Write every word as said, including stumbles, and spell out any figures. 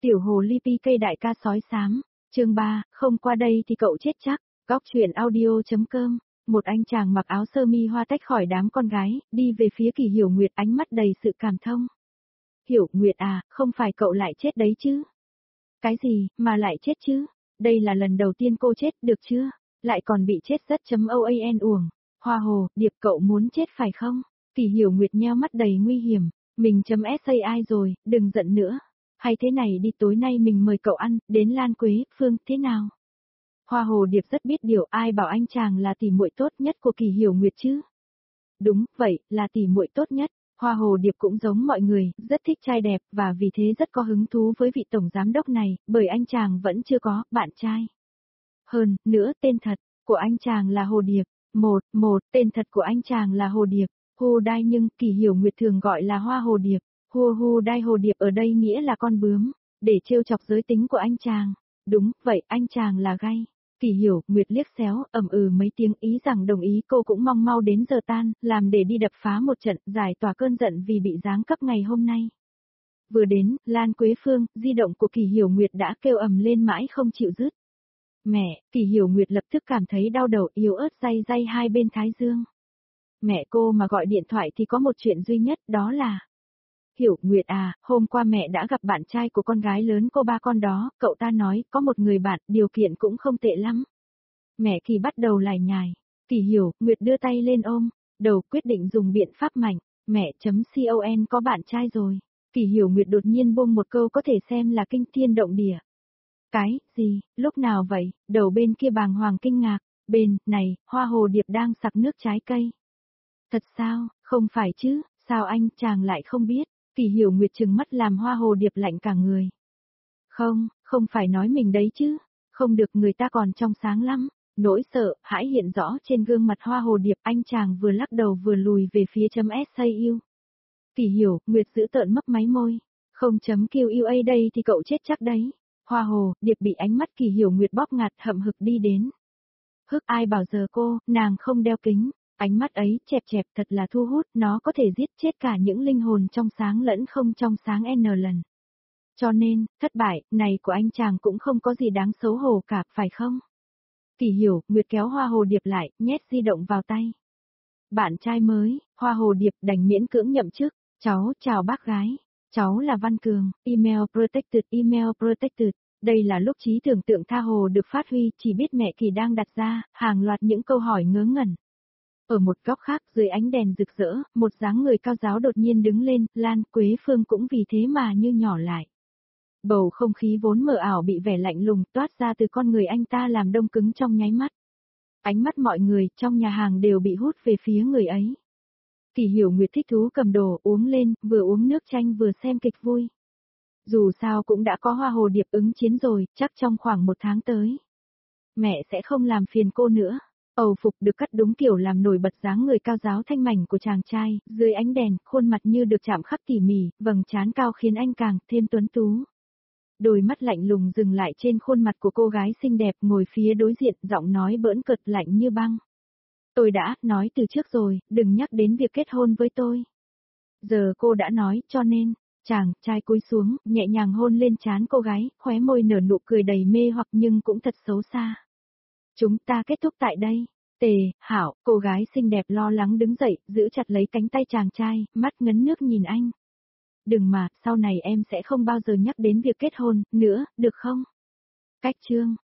Tiểu hồ ly pi cây đại ca sói xám, chương ba, không qua đây thì cậu chết chắc, góc truyện audio.com. Một anh chàng mặc áo sơ mi hoa tách khỏi đám con gái, đi về phía Kỳ Hiểu Nguyệt ánh mắt đầy sự cảm thông. Hiểu Nguyệt à, không phải cậu lại chết đấy chứ? Cái gì, mà lại chết chứ? Đây là lần đầu tiên cô chết, được chưa? Lại còn bị chết rất chấm oan uổng. Hoa hồ, điệp cậu muốn chết phải không? Kỳ Hiểu Nguyệt nheo mắt đầy nguy hiểm. Mình chấm sai rồi, đừng giận nữa. Hay thế này đi, tối nay mình mời cậu ăn, đến Lan Quế, Phương, thế nào? Hoa hồ điệp rất biết điều, ai bảo anh chàng là tỷ muội tốt nhất của Kỳ Hiểu Nguyệt chứ? Đúng, vậy, là tỷ muội tốt nhất. Hoa hồ điệp cũng giống mọi người, rất thích trai đẹp, và vì thế rất có hứng thú với vị tổng giám đốc này, bởi anh chàng vẫn chưa có bạn trai. Hơn nữa, tên thật của anh chàng là Hồ Điệp. Một, một, tên thật của anh chàng là Hồ Điệp. Hu Đai, nhưng Kỳ Hiểu Nguyệt thường gọi là Hoa Hồ Điệp. Hu Hu Đai Hồ Điệp ở đây nghĩa là con bướm, để trêu chọc giới tính của anh chàng. Đúng, vậy anh chàng là gay. Kỳ Hiểu Nguyệt liếc xéo, ầm ừ mấy tiếng ý rằng đồng ý, cô cũng mong mau đến giờ tan, làm để đi đập phá một trận, giải tỏa cơn giận vì bị giáng cấp ngày hôm nay. Vừa đến, Lan Quế Phương, di động của Kỳ Hiểu Nguyệt đã kêu ầm lên mãi không chịu dứt. Mẹ, Kỳ Hiểu Nguyệt lập tức cảm thấy đau đầu, yếu ớt day day hai bên thái dương. Mẹ cô mà gọi điện thoại thì có một chuyện duy nhất, đó là... Hiểu Nguyệt à, hôm qua mẹ đã gặp bạn trai của con gái lớn cô ba con đó, cậu ta nói, có một người bạn, điều kiện cũng không tệ lắm. Mẹ Kỳ bắt đầu lải nhải. Kỳ Hiểu Nguyệt đưa tay lên ôm, đầu quyết định dùng biện pháp mạnh. Mẹ chấm con có bạn trai rồi. Kỳ Hiểu Nguyệt đột nhiên buông một câu có thể xem là kinh thiên động địa. Cái, gì, lúc nào vậy? Đầu bên kia bàng hoàng kinh ngạc. Bên, này, Hoa Hồ Điệp đang sặc nước trái cây. Thật sao, không phải chứ, sao anh chàng lại không biết? Kỳ Hiểu Nguyệt trừng mắt làm Hoa Hồ Điệp lạnh cả người. Không, không phải nói mình đấy chứ, không được, người ta còn trong sáng lắm. Nỗi sợ, hãi hiện rõ trên gương mặt Hoa Hồ Điệp, anh chàng vừa lắc đầu vừa lùi về phía chấm sau. Kỳ Hiểu Nguyệt giữ tợn mấp máy môi. Không chấm quy a đây thì cậu chết chắc đấy. Hoa Hồ Điệp bị ánh mắt Kỳ Hiểu Nguyệt bóp ngạt hậm hực đi đến. Hức, ai bảo giờ cô, nàng không đeo kính. Ánh mắt ấy, chẹp chẹp thật là thu hút, nó có thể giết chết cả những linh hồn trong sáng lẫn không trong sáng n lần. Cho nên, thất bại, này của anh chàng cũng không có gì đáng xấu hổ cả, phải không? Kỳ Hiểu Nguyệt kéo Hoa Hồ Điệp lại, nhét di động vào tay. Bạn trai mới, Hoa Hồ Điệp đành miễn cưỡng nhậm chức. Cháu, chào bác gái. Cháu là Văn Cường, email protected, email protected. Đây là lúc trí tưởng tượng tha hồ được phát huy, chỉ biết mẹ Kỳ đang đặt ra, hàng loạt những câu hỏi ngớ ngẩn. Ở một góc khác, dưới ánh đèn rực rỡ, một dáng người cao giáo đột nhiên đứng lên, Lan Quế Phương cũng vì thế mà như nhỏ lại. Bầu không khí vốn mờ ảo bị vẻ lạnh lùng toát ra từ con người anh ta làm đông cứng trong nháy mắt. Ánh mắt mọi người trong nhà hàng đều bị hút về phía người ấy. Kỳ Hiểu Nguyệt thích thú cầm đồ uống lên, vừa uống nước chanh vừa xem kịch vui. Dù sao cũng đã có Hoa Hồ Điệp ứng chiến rồi, chắc trong khoảng một tháng tới. Mẹ sẽ không làm phiền cô nữa. Âu phục được cắt đúng kiểu làm nổi bật dáng người cao giáo thanh mảnh của chàng trai, dưới ánh đèn, khuôn mặt như được chạm khắc tỉ mỉ, vầng trán cao khiến anh càng thêm tuấn tú. Đôi mắt lạnh lùng dừng lại trên khuôn mặt của cô gái xinh đẹp ngồi phía đối diện, giọng nói bỡn cợt lạnh như băng. Tôi đã nói từ trước rồi, đừng nhắc đến việc kết hôn với tôi. Giờ cô đã nói, cho nên, chàng trai cúi xuống, nhẹ nhàng hôn lên trán cô gái, khóe môi nở nụ cười đầy mê hoặc nhưng cũng thật xấu xa. Chúng ta kết thúc tại đây. Tề, Hảo, cô gái xinh đẹp lo lắng đứng dậy, giữ chặt lấy cánh tay chàng trai, mắt ngấn nước nhìn anh. Đừng mà, sau này em sẽ không bao giờ nhắc đến việc kết hôn, nữa, được không? Cách chương.